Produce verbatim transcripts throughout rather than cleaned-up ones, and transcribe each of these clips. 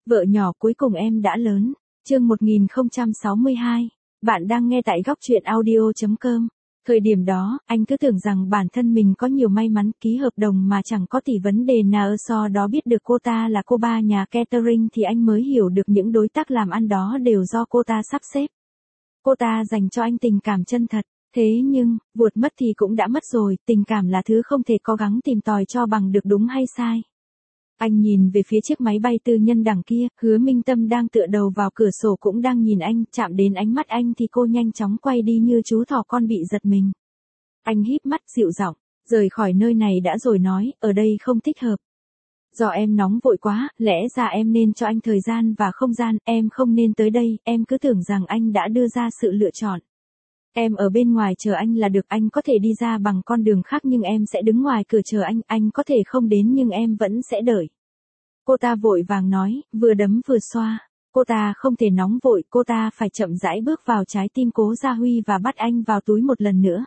Vợ nhỏ cuối cùng em đã lớn. Chương một nghìn không trăm sáu mươi hai. Bạn đang nghe tại góc truyện audio chấm com. Thời điểm đó, anh cứ tưởng rằng bản thân mình có nhiều may mắn ký hợp đồng mà chẳng có tỷ vấn đề nào, sau đó biết được cô ta là cô ba nhà catering thì anh mới hiểu được những đối tác làm ăn đó đều do cô ta sắp xếp. Cô ta dành cho anh tình cảm chân thật, thế nhưng, vụt mất thì cũng đã mất rồi, tình cảm là thứ không thể cố gắng tìm tòi cho bằng được đúng hay sai. Anh nhìn về phía chiếc máy bay tư nhân đằng kia, Hứa Minh Tâm đang tựa đầu vào cửa sổ cũng đang nhìn anh, chạm đến ánh mắt anh thì cô nhanh chóng quay đi như chú thỏ con bị giật mình. Anh híp mắt dịu giọng, rời khỏi nơi này đã rồi nói, ở đây không thích hợp. Do em nóng vội quá, lẽ ra em nên cho anh thời gian và không gian, em không nên tới đây, em cứ tưởng rằng anh đã đưa ra sự lựa chọn. Em ở bên ngoài chờ anh là được, anh có thể đi ra bằng con đường khác nhưng em sẽ đứng ngoài cửa chờ anh, anh có thể không đến nhưng em vẫn sẽ đợi. Cô ta vội vàng nói, vừa đấm vừa xoa. Cô ta không thể nóng vội, cô ta phải chậm rãi bước vào trái tim Cố Gia Huy và bắt anh vào túi một lần nữa.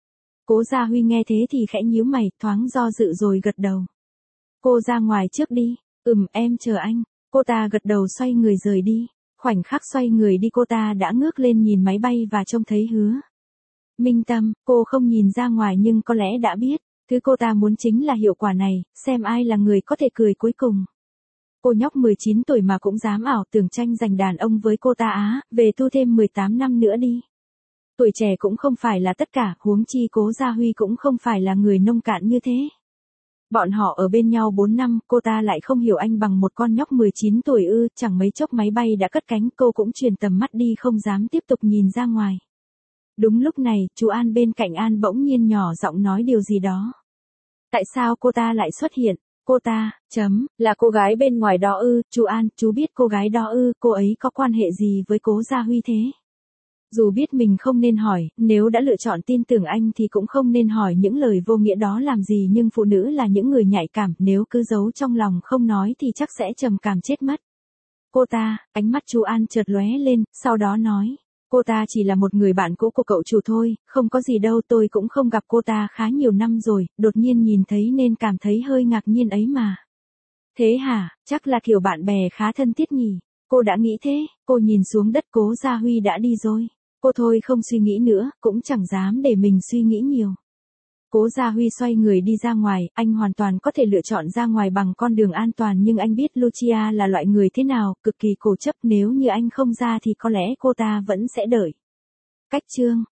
Cố Gia Huy nghe thế thì khẽ nhíu mày, thoáng do dự rồi gật đầu. Cô ra ngoài trước đi, ừm em chờ anh. Cô ta gật đầu xoay người rời đi. Khoảnh khắc xoay người đi cô ta đã ngước lên nhìn máy bay và trông thấy Hứa Minh Tâm, cô không nhìn ra ngoài nhưng có lẽ đã biết, thứ cô ta muốn chính là hiệu quả này, xem ai là người có thể cười cuối cùng. Cô nhóc mười chín tuổi mà cũng dám ảo tưởng tranh giành đàn ông với cô ta á, về tu thêm mười tám năm nữa đi. Tuổi trẻ cũng không phải là tất cả, huống chi Cố Gia Huy cũng không phải là người nông cạn như thế. Bọn họ ở bên nhau bốn năm, cô ta lại không hiểu anh bằng một con nhóc mười chín tuổi ư, chẳng mấy chốc máy bay đã cất cánh, cô cũng chuyển tầm mắt đi không dám tiếp tục nhìn ra ngoài. Đúng lúc này, chú An bên cạnh An bỗng nhiên nhỏ giọng nói điều gì đó. Tại sao cô ta lại xuất hiện? Cô ta, chấm, là cô gái bên ngoài đó ư, chú An, chú biết cô gái đó ư, cô ấy có quan hệ gì với Cố Gia Huy thế? Dù biết mình không nên hỏi, nếu đã lựa chọn tin tưởng anh thì cũng không nên hỏi những lời vô nghĩa đó làm gì, nhưng phụ nữ là những người nhạy cảm, nếu cứ giấu trong lòng không nói thì chắc sẽ trầm cảm chết mất. Cô ta, ánh mắt chú An chợt lóe lên, sau đó nói, cô ta chỉ là một người bạn cũ của cậu chủ thôi, không có gì đâu, tôi cũng không gặp cô ta khá nhiều năm rồi, đột nhiên nhìn thấy nên cảm thấy hơi ngạc nhiên ấy mà. Thế hả, chắc là kiểu bạn bè khá thân thiết nhỉ, cô đã nghĩ thế, cô nhìn xuống đất, Cố Gia Huy đã đi rồi. Cô thôi không suy nghĩ nữa, cũng chẳng dám để mình suy nghĩ nhiều. Cố Gia Huy xoay người đi ra ngoài, anh hoàn toàn có thể lựa chọn ra ngoài bằng con đường an toàn nhưng anh biết Lucia là loại người thế nào, cực kỳ cố chấp, nếu như anh không ra thì có lẽ cô ta vẫn sẽ đợi. Cách chương